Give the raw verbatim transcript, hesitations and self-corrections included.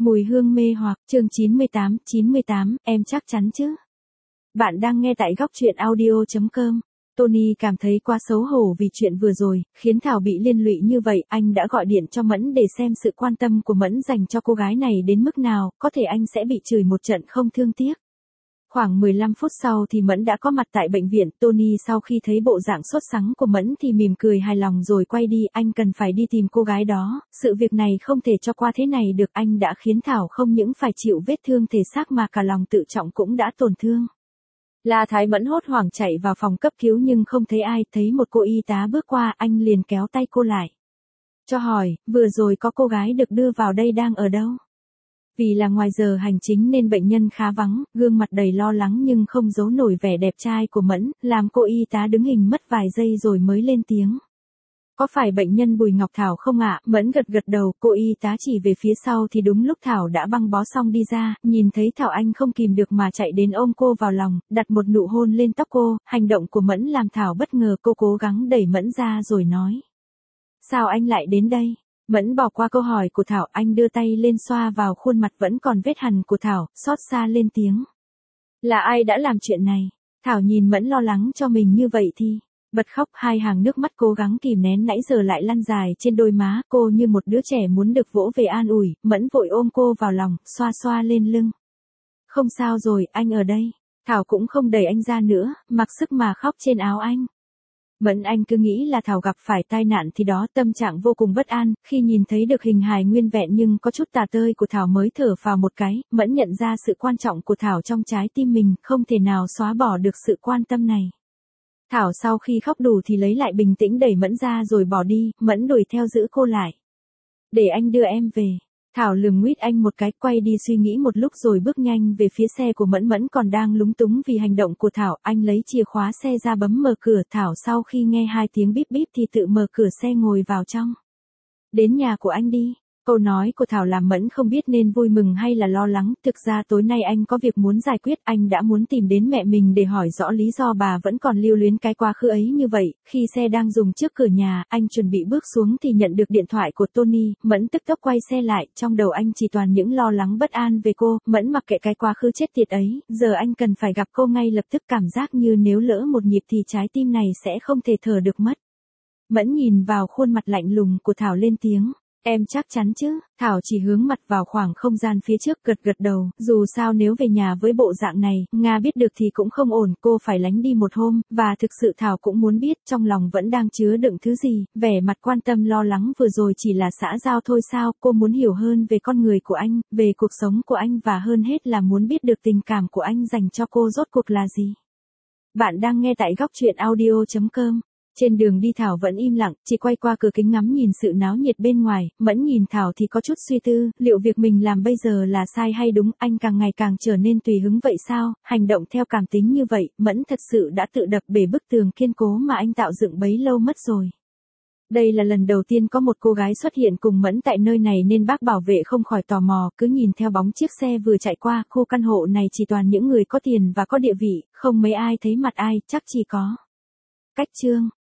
Mùi hương mê hoặc, chương chín mươi tám, chín mươi tám, em chắc chắn chứ? Bạn đang nghe tại góc truyện audio chấm com. Tony cảm thấy quá xấu hổ vì chuyện vừa rồi, khiến Thảo bị liên lụy như vậy. Anh đã gọi điện cho Mẫn để xem sự quan tâm của Mẫn dành cho cô gái này đến mức nào, có thể anh sẽ bị chửi một trận không thương tiếc. Khoảng mười lăm phút sau thì Mẫn đã có mặt tại bệnh viện. Tony sau khi thấy bộ dạng sốt sắng của Mẫn thì mỉm cười hài lòng rồi quay đi. Anh cần phải đi tìm cô gái đó, sự việc này không thể cho qua thế này được. Anh đã khiến Thảo không những phải chịu vết thương thể xác mà cả lòng tự trọng cũng đã tổn thương. La Thái Mẫn hốt hoảng chạy vào phòng cấp cứu nhưng không thấy ai. Thấy một cô y tá bước qua, anh liền kéo tay cô lại. Cho hỏi, vừa rồi có cô gái được đưa vào đây đang ở đâu? Vì là ngoài giờ hành chính nên bệnh nhân khá vắng, gương mặt đầy lo lắng nhưng không giấu nổi vẻ đẹp trai của Mẫn, làm cô y tá đứng hình mất vài giây rồi mới lên tiếng. Có phải bệnh nhân Bùi Ngọc Thảo không ạ? Mẫn gật gật đầu, cô y tá chỉ về phía sau thì đúng lúc Thảo đã băng bó xong đi ra, nhìn thấy Thảo anh không kìm được mà chạy đến ôm cô vào lòng, đặt một nụ hôn lên tóc cô. Hành động của Mẫn làm Thảo bất ngờ, cô cố gắng đẩy Mẫn ra rồi nói. Sao anh lại đến đây? Mẫn bỏ qua câu hỏi của Thảo, anh đưa tay lên xoa vào khuôn mặt vẫn còn vết hằn của Thảo, xót xa lên tiếng. Là ai đã làm chuyện này? Thảo nhìn Mẫn lo lắng cho mình như vậy thì bật khóc, hai hàng nước mắt cố gắng kìm nén nãy giờ lại lăn dài trên đôi má cô như một đứa trẻ muốn được vỗ về an ủi. Mẫn vội ôm cô vào lòng, xoa xoa lên lưng. Không sao rồi, anh ở đây. Thảo cũng không đẩy anh ra nữa, mặc sức mà khóc trên áo anh. Mẫn anh cứ nghĩ là Thảo gặp phải tai nạn thì đó, tâm trạng vô cùng bất an. Khi nhìn thấy được hình hài nguyên vẹn nhưng có chút tà tơi của Thảo mới thở phào một cái. Mẫn nhận ra sự quan trọng của Thảo trong trái tim mình, không thể nào xóa bỏ được sự quan tâm này. Thảo sau khi khóc đủ thì lấy lại bình tĩnh, đẩy Mẫn ra rồi bỏ đi. Mẫn đuổi theo giữ cô lại. Để anh đưa em về. Thảo lườm nguýt anh một cái, quay đi suy nghĩ một lúc rồi bước nhanh về phía xe của Mẫn. Mẫn còn đang lúng túng vì hành động của Thảo, anh lấy chìa khóa xe ra bấm mở cửa. Thảo sau khi nghe hai tiếng bíp bíp thì tự mở cửa xe ngồi vào trong. Đến nhà của anh đi. Câu nói của Thảo làm Mẫn không biết nên vui mừng hay là lo lắng. Thực ra tối nay anh có việc muốn giải quyết, anh đã muốn tìm đến mẹ mình để hỏi rõ lý do bà vẫn còn lưu luyến cái quá khứ ấy như vậy. Khi xe đang dừng trước cửa nhà, anh chuẩn bị bước xuống thì nhận được điện thoại của Tony. Mẫn tức tốc quay xe lại, trong đầu anh chỉ toàn những lo lắng bất an về cô. Mẫn mặc kệ cái quá khứ chết tiệt ấy, giờ anh cần phải gặp cô ngay lập tức, cảm giác như nếu lỡ một nhịp thì trái tim này sẽ không thể thở được mất. Mẫn nhìn vào khuôn mặt lạnh lùng của Thảo lên tiếng. Em chắc chắn chứ? Thảo chỉ hướng mặt vào khoảng không gian phía trước, gật gật đầu. Dù sao nếu về nhà với bộ dạng này, Nga biết được thì cũng không ổn, cô phải lánh đi một hôm. Và thực sự Thảo cũng muốn biết trong lòng vẫn đang chứa đựng thứ gì. Vẻ mặt quan tâm lo lắng vừa rồi chỉ là xã giao thôi sao? Cô muốn hiểu hơn về con người của anh, về cuộc sống của anh và hơn hết là muốn biết được tình cảm của anh dành cho cô rốt cuộc là gì. Bạn đang nghe tại góc truyện audio chấm com. Trên đường đi Thảo vẫn im lặng, chỉ quay qua cửa kính ngắm nhìn sự náo nhiệt bên ngoài. Mẫn nhìn Thảo thì có chút suy tư, liệu việc mình làm bây giờ là sai hay đúng. Anh càng ngày càng trở nên tùy hứng vậy sao? Hành động theo cảm tính như vậy, Mẫn thật sự đã tự đập bể bức tường kiên cố mà anh tạo dựng bấy lâu mất rồi. Đây là lần đầu tiên có một cô gái xuất hiện cùng Mẫn tại nơi này nên bác bảo vệ không khỏi tò mò, cứ nhìn theo bóng chiếc xe vừa chạy qua. Khu căn hộ này chỉ toàn những người có tiền và có địa vị, không mấy ai thấy mặt ai, chắc chỉ có cách Trương.